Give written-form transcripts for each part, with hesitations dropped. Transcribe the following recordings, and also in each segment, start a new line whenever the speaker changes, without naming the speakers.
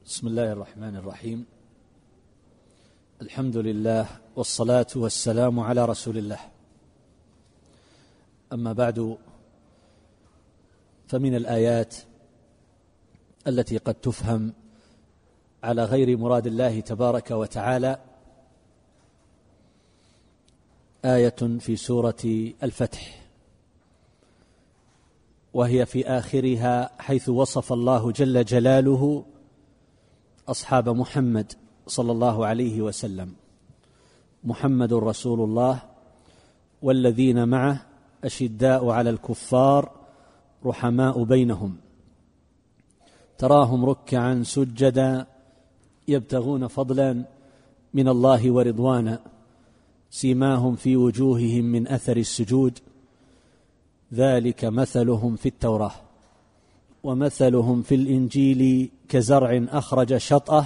بسم الله الرحمن الرحيم. الحمد لله والصلاة والسلام على رسول الله. أما بعد، فمن الآيات التي قد تفهم على غير مراد الله تبارك وتعالى آية في سورة الفتح، وهي في آخرها حيث وصف الله جل جلاله أصحاب محمد صلى الله عليه وسلم: محمد رسول الله والذين معه أشداء على الكفار رحماء بينهم تراهم ركعا سجدا يبتغون فضلا من الله ورضوانا سيماهم في وجوههم من أثر السجود ذلك مثلهم في التوراة ومثلهم في الإنجيل كزرع أخرج شطأه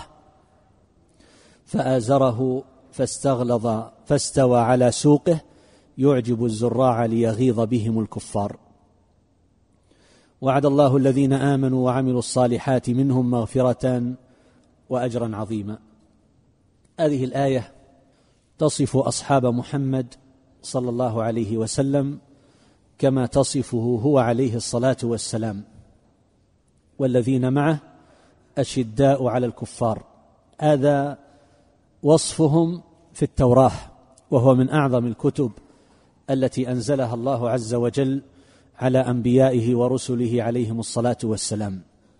فآزره فاستغلظ فاستوى على سوقه يعجب الزراع ليغيظ بهم الكفار. وعد الله الذين آمنوا وعملوا الصالحات منهم مغفرة وأجرا عظيما. هذه الآية تصف أصحاب محمد صلى الله عليه وسلم كما تصفه هو عليه الصلاة والسلام: والذين معه أشداء على الكفار. هذا وصفهم في التوراة، وهو من أعظم الكتب التي أنزلها الله عز وجل على أنبيائه ورسله عليهم الصلاة والسلام.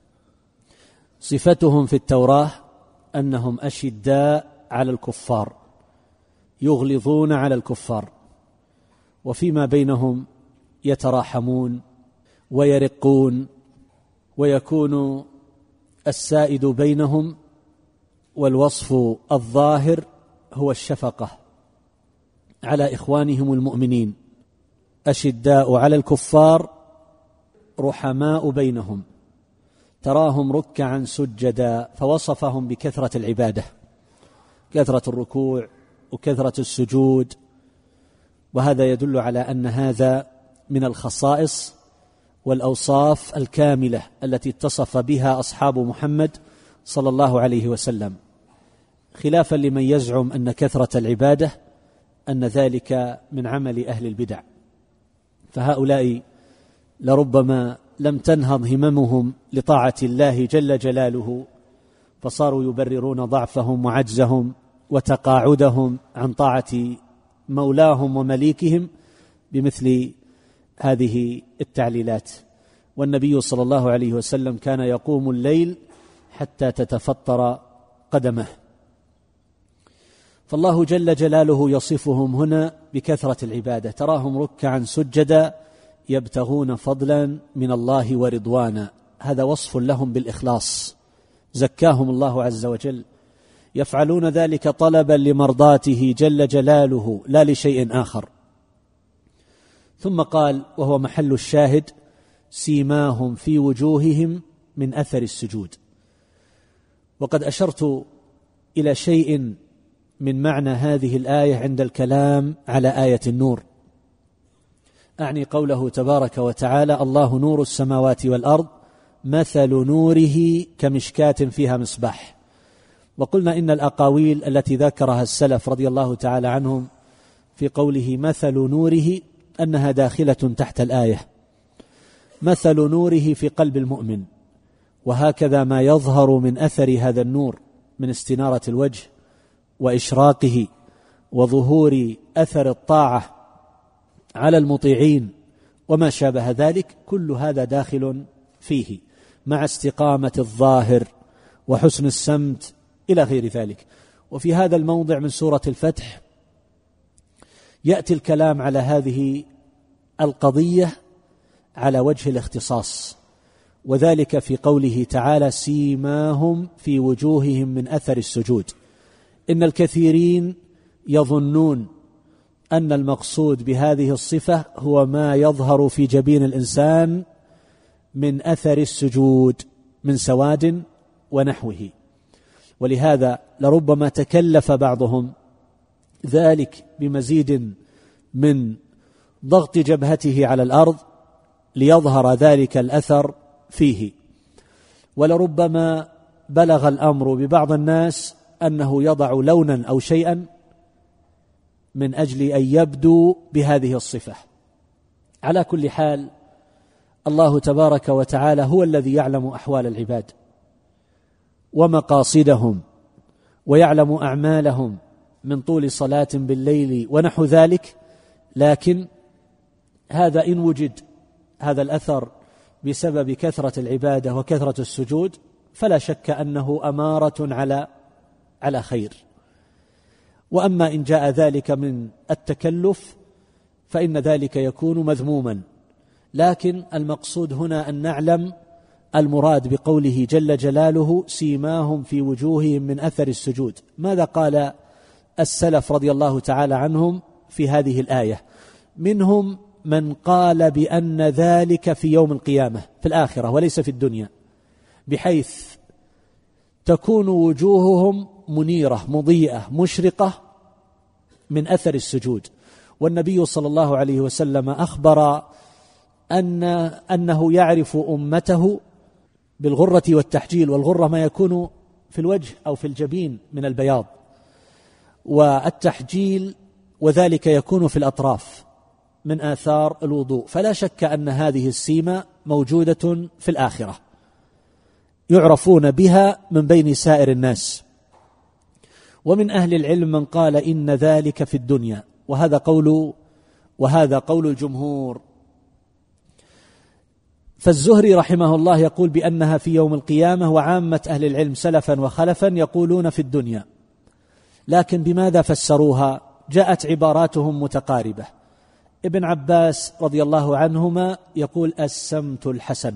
صفتهم في التوراة أنهم أشداء على الكفار، يغلظون على الكفار، وفيما بينهم يتراحمون ويرقون، ويكون السائد بينهم والوصف الظاهر هو الشفقة على إخوانهم المؤمنين. أشداء على الكفار رحماء بينهم تراهم ركعا سجدا، فوصفهم بكثرة العبادة، كثرة الركوع وكثرة السجود، وهذا يدل على أن هذا من الخصائص والأوصاف الكاملة التي اتصف بها أصحاب محمد صلى الله عليه وسلم، خلافا لمن يزعم أن كثرة العبادة أن ذلك من عمل أهل البدع، فهؤلاء لربما لم تنهض هممهم لطاعة الله جل جلاله، فصاروا يبررون ضعفهم وعجزهم وتقاعدهم عن طاعة مولاهم ومليكهم بمثل هذه التعليلات. والنبي صلى الله عليه وسلم كان يقوم الليل حتى تتفطر قدمه. فالله جل جلاله يصفهم هنا بكثرة العبادة، تراهم ركعا سجدا يبتغون فضلا من الله ورضوانا. هذا وصف لهم بالإخلاص، زكاهم الله عز وجل، يفعلون ذلك طلبا لمرضاته جل جلاله لا لشيء آخر. ثم قال، وهو محل الشاهد: سيماهم في وجوههم من أثر السجود. وقد أشرت إلى شيء من معنى هذه الآية عند الكلام على آية النور، أعني قوله تبارك وتعالى: الله نور السماوات والأرض مثل نوره كمشكاة فيها مصباح. وقلنا إن الأقاويل التي ذكرها السلف رضي الله تعالى عنهم في قوله مثل نوره أنها داخلة تحت الآية، مثل نوره في قلب المؤمن، وهكذا ما يظهر من أثر هذا النور من استنارة الوجه وإشراقه وظهور أثر الطاعة على المطيعين وما شابه ذلك، كل هذا داخل فيه، مع استقامة الظاهر وحسن السمت إلى غير ذلك. وفي هذا الموضع من سورة الفتح يأتي الكلام على هذه القضية على وجه الاختصاص، وذلك في قوله تعالى: سيماهم في وجوههم من أثر السجود. إن الكثيرين يظنون أن المقصود بهذه الصفة هو ما يظهر في جبين الإنسان من أثر السجود من سواد ونحوه، ولهذا لربما تكلف بعضهم ذلك بمزيد من ضغط جبهته على الأرض ليظهر ذلك الأثر فيه، ولربما بلغ الأمر ببعض الناس أنه يضع لونا أو شيئا من أجل أن يبدو بهذه الصفة. على كل حال الله تبارك وتعالى هو الذي يعلم أحوال العباد ومقاصدهم ويعلم أعمالهم من طول صلاة بالليل ونحو ذلك، لكن هذا إن وجد هذا الأثر بسبب كثرة العبادة وكثرة السجود فلا شك أنه أمارة على خير. وأما إن جاء ذلك من التكلف فإن ذلك يكون مذموما، لكن المقصود هنا أن نعلم المراد بقوله جل جلاله سيماهم في وجوههم من أثر السجود. ماذا قال السلف رضي الله تعالى عنهم في هذه الآية؟ منهم من قال بأن ذلك في يوم القيامة في الآخرة وليس في الدنيا، بحيث تكون وجوههم منيرة مضيئة مشرقة من أثر السجود. والنبي صلى الله عليه وسلم أخبر أنه يعرف أمته بالغرة والتحجيل، والغرة ما يكون في الوجه أو في الجبين من البياض، والتحجيل وذلك يكون في الأطراف من آثار الوضوء. فلا شك أن هذه السيمة موجودة في الآخرة يعرفون بها من بين سائر الناس. ومن أهل العلم من قال إن ذلك في الدنيا، وهذا قول الجمهور. فالزهري رحمه الله يقول بأنها في يوم القيامة، وعامة أهل العلم سلفا وخلفا يقولون في الدنيا. لكن بماذا فسروها؟ جاءت عباراتهم متقاربة. ابن عباس رضي الله عنهما يقول السمت الحسن،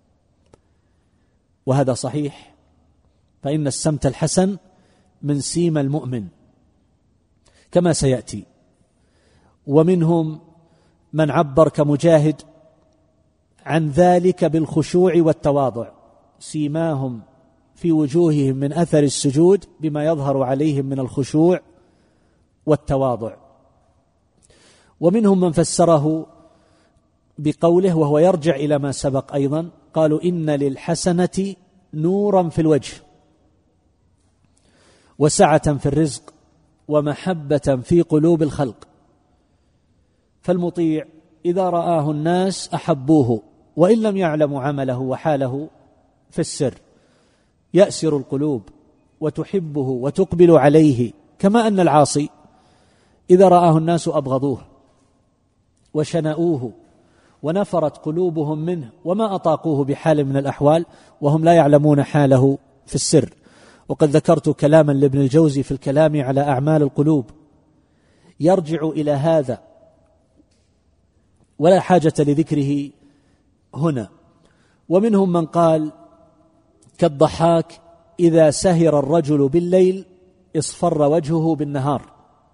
وهذا صحيح، فإن السمت الحسن من سيما المؤمن كما سيأتي. ومنهم من عبر كمجاهد عن ذلك بالخشوع والتواضع، سيماهم في وجوههم من أثر السجود بما يظهر عليهم من الخشوع والتواضع. ومنهم من فسره بقوله، وهو يرجع إلى ما سبق أيضا، قالوا إن للحسنة نورا في الوجه وسعة في الرزق ومحبة في قلوب الخلق، فالمطيع إذا رآه الناس أحبوه وإن لم يعلموا عمله وحاله في السر، يأسر القلوب وتحبه وتقبل عليه، كما أن العاصي إذا رآه الناس أبغضوه وشنؤوه ونفرت قلوبهم منه وما أطاقوه بحال من الأحوال وهم لا يعلمون حاله في السر. وقد ذكرت كلاما لابن الجوزي في الكلام على أعمال القلوب يرجع إلى هذا ولا حاجة لذكره هنا. ومنهم من قال كالضحاك إذا سهر الرجل بالليل اصفر وجهه بالنهار،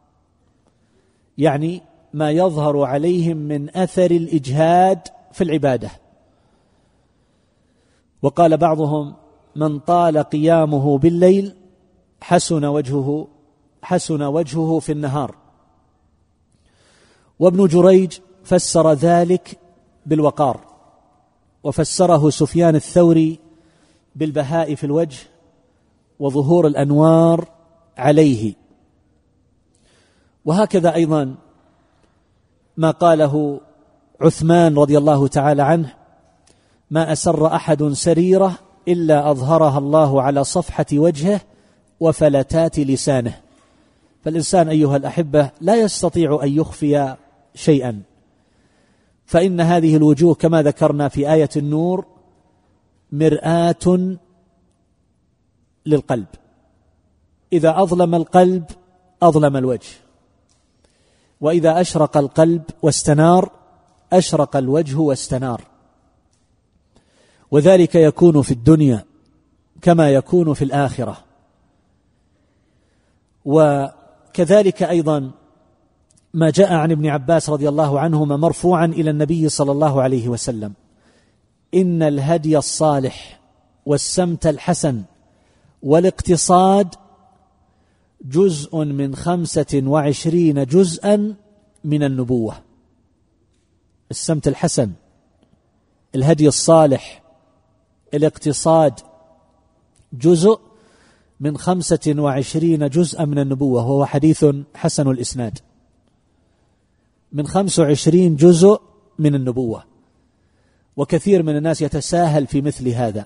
يعني ما يظهر عليهم من أثر الإجهاد في العبادة. وقال بعضهم من طال قيامه بالليل حسن وجهه في النهار. وابن جريج فسر ذلك بالوقار، وفسره سفيان الثوري بالبهاء في الوجه وظهور الأنوار عليه. وهكذا أيضا ما قاله عثمان رضي الله تعالى عنه، ما أسر أحد سريرة إلا أظهرها الله على صفحة وجهه وفلتات لسانه. فالإنسان أيها الأحبة لا يستطيع أن يخفي شيئا، فإن هذه الوجوه كما ذكرنا في آية النور مرآة للقلب، إذا أظلم القلب أظلم الوجه، وإذا أشرق القلب واستنار أشرق الوجه واستنار. وذلك يكون في الدنيا كما يكون في الآخرة. وكذلك أيضا ما جاء عن ابن عباس رضي الله عنهما مرفوعا إلى النبي صلى الله عليه وسلم، إن الهدي الصالح والسمت الحسن والاقتصاد جزء من 25 جزءا من النبوة. السمت الحسن، الهدي الصالح، الاقتصاد، جزء من 25 جزءا من النبوة، وهو حديث حسن الإسناد، من 25 جزء من النبوة. وكثير من الناس يتساهل في مثل هذا،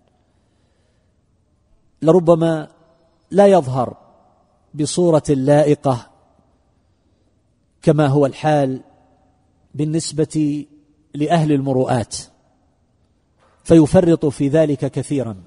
لربما لا يظهر بصورة لائقة كما هو الحال بالنسبة لأهل المروءات، فيفرط في ذلك كثيرا.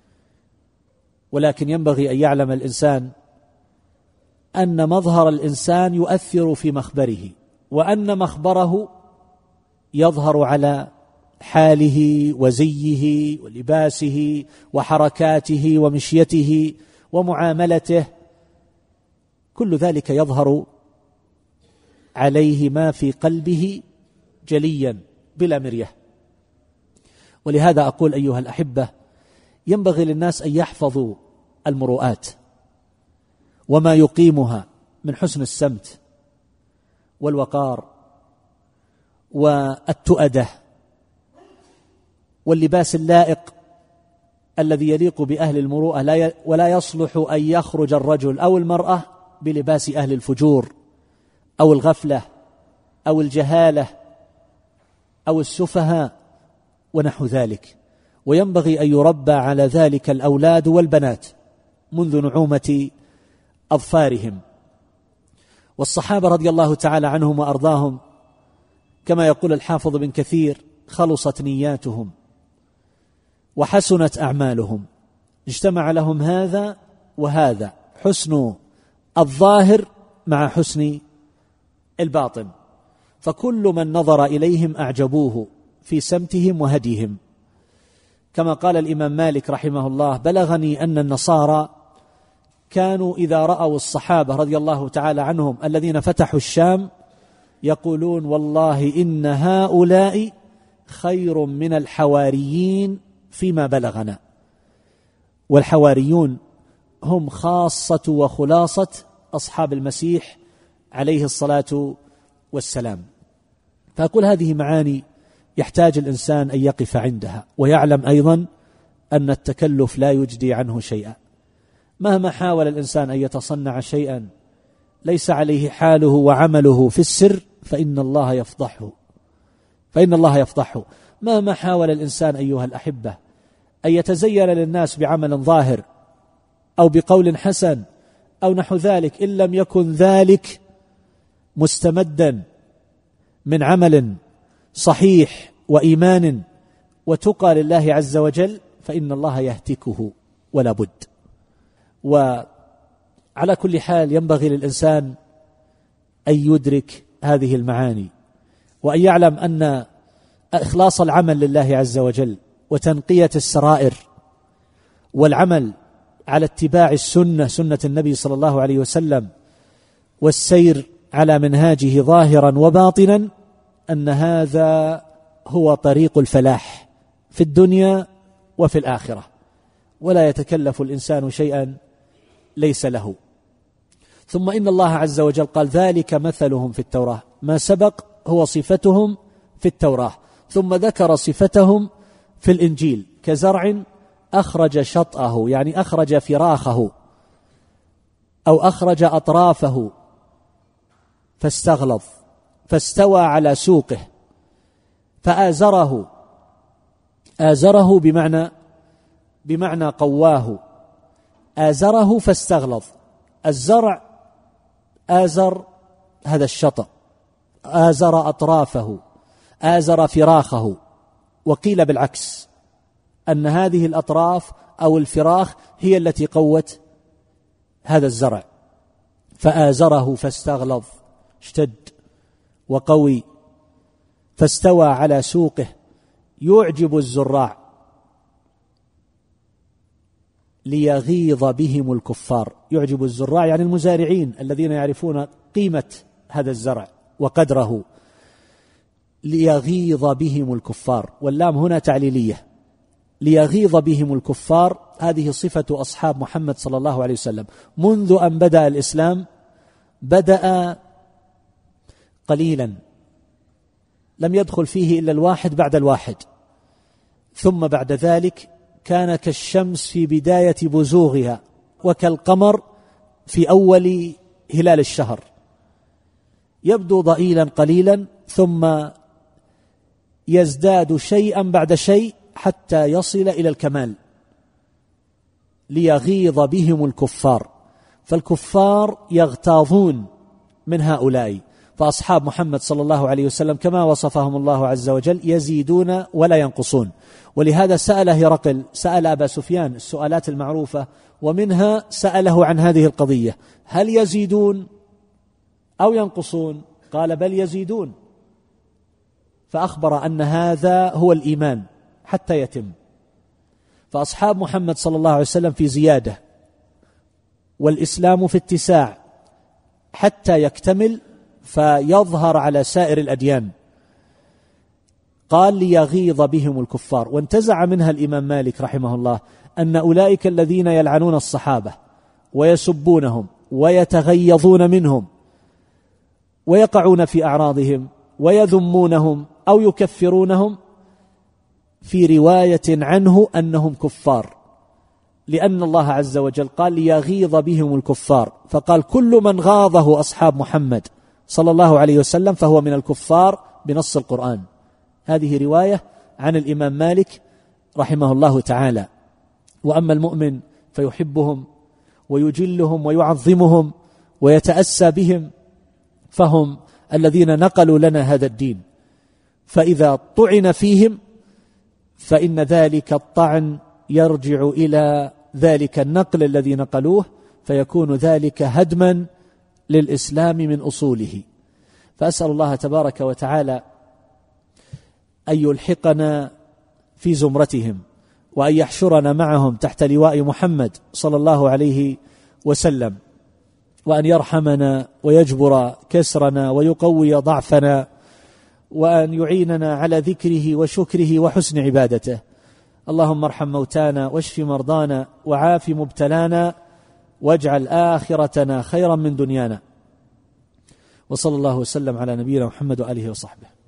ولكن ينبغي أن يعلم الإنسان أن مظهر الإنسان يؤثر في مخبره، وأن مخبره يظهر على حاله وزيه ولباسه وحركاته ومشيته ومعاملته، كل ذلك يظهر عليه ما في قلبه جليا بلا مرية. ولهذا أقول أيها الأحبة، ينبغي للناس أن يحفظوا المروءات وما يقيمها من حسن السمت والوقار والتؤدة واللباس اللائق الذي يليق بأهل المروءة، ولا يصلح أن يخرج الرجل أو المرأة بلباس أهل الفجور أو الغفلة أو الجهالة أو السفهاء ونحو ذلك. وينبغي أن يربى على ذلك الأولاد والبنات منذ نعومة أظفارهم. والصحابة رضي الله تعالى عنهم وأرضاهم كما يقول الحافظ بن كثير: خلصت نياتهم وحسنت أعمالهم، اجتمع لهم هذا وهذا، حسن الظاهر مع حسن الباطن، فكل من نظر إليهم أعجبوه في سمتهم وهديهم. كما قال الإمام مالك رحمه الله: بلغني أن النصارى كانوا إذا رأوا الصحابة رضي الله تعالى عنهم الذين فتحوا الشام يقولون: والله إن هؤلاء خير من الحواريين فيما بلغنا. والحواريون هم خاصة وخلاصة أصحاب المسيح عليه الصلاة والسلام. فأقول هذه معاني يحتاج الإنسان أن يقف عندها، ويعلم أيضا أن التكلف لا يجدي عنه شيئا. مهما حاول الإنسان أن يتصنع شيئا ليس عليه حاله وعمله في السر فإن الله يفضحه. مهما حاول الإنسان أيها الأحبة أن يتزين للناس بعمل ظاهر أو بقول حسن أو نحو ذلك، إن لم يكن ذلك مستمدا من عمل صحيح وإيمان وتقى لله عز وجل فإن الله يهتكه ولا بد. وعلى كل حال ينبغي للإنسان أن يدرك هذه المعاني، وأن يعلم أن إخلاص العمل لله عز وجل وتنقية السرائر والعمل على اتباع سنة النبي صلى الله عليه وسلم والسير على منهاجه ظاهرا وباطنا، أن هذا هو طريق الفلاح في الدنيا وفي الآخرة، ولا يتكلف الإنسان شيئا ليس له. ثم إن الله عز وجل قال: ذلك مثلهم في التوراة، ما سبق هو صفتهم في التوراة، ثم ذكر صفتهم في الإنجيل: كزرع أخرج شطأه، يعني أخرج فراخه أو أخرج أطرافه فاستغلظ فاستوى على سوقه فآزره. آزره بمعنى قواه، آزره فاستغلظ. الزرع آزر هذا الشطأ، آزر أطرافه، آزر فراخه. وقيل بالعكس، أن هذه الأطراف أو الفراخ هي التي قوت هذا الزرع، فآزره فاستغلظ، اشتد وقوي، فاستوى على سوقه يعجب الزراع ليغيظ بهم الكفار. يعجب الزراع يعني المزارعين الذين يعرفون قيمة هذا الزرع وقدره. ليغيظ بهم الكفار، واللام هنا تعليلية، ليغيظ بهم الكفار. هذه صفة أصحاب محمد صلى الله عليه وسلم منذ أن بدأ الإسلام. بدأ قليلا، لم يدخل فيه إلا الواحد بعد الواحد، ثم بعد ذلك كان كالشمس في بداية بزوغها وكالقمر في أول هلال الشهر، يبدو ضئيلا قليلا ثم يزداد شيئا بعد شيء حتى يصل إلى الكمال، ليغيظ بهم الكفار. فالكفار يغتاظون من هؤلاء، فأصحاب محمد صلى الله عليه وسلم كما وصفهم الله عز وجل يزيدون ولا ينقصون. ولهذا سأل هرقل، سأل أبا سفيان السؤالات المعروفة، ومنها سأله عن هذه القضية: هل يزيدون أو ينقصون؟ قال: بل يزيدون. فأخبر أن هذا هو الإيمان حتى يتم. فأصحاب محمد صلى الله عليه وسلم في زيادة، والإسلام في اتساع حتى يكتمل فيظهر على سائر الأديان. قال: ليغيظ بهم الكفار. وانتزع منها الإمام مالك رحمه الله أن أولئك الذين يلعنون الصحابة ويسبونهم ويتغيظون منهم ويقعون في أعراضهم ويذمونهم أو يكفرونهم، في رواية عنه أنهم كفار، لأن الله عز وجل قال: ليغيظ بهم الكفار. فقال: كل من غاضه أصحاب محمد صلى الله عليه وسلم فهو من الكفار بنص القرآن. هذه رواية عن الإمام مالك رحمه الله تعالى. وأما المؤمن فيحبهم ويجلهم ويعظمهم ويتأسى بهم، فهم الذين نقلوا لنا هذا الدين. فإذا طعن فيهم فإن ذلك الطعن يرجع إلى ذلك النقل الذي نقلوه، فيكون ذلك هدما للإسلام من أصوله. فأسأل الله تبارك وتعالى أن يلحقنا في زمرتهم، وأن يحشرنا معهم تحت لواء محمد صلى الله عليه وسلم، وأن يرحمنا ويجبر كسرنا ويقوي ضعفنا، وأن يعيننا على ذكره وشكره وحسن عبادته. اللهم ارحم موتانا واشف مرضانا وعاف مبتلانا، واجعل آخرتنا خيرا من دنيانا. وصلى الله وسلم على نبينا محمد وآله وصحبه.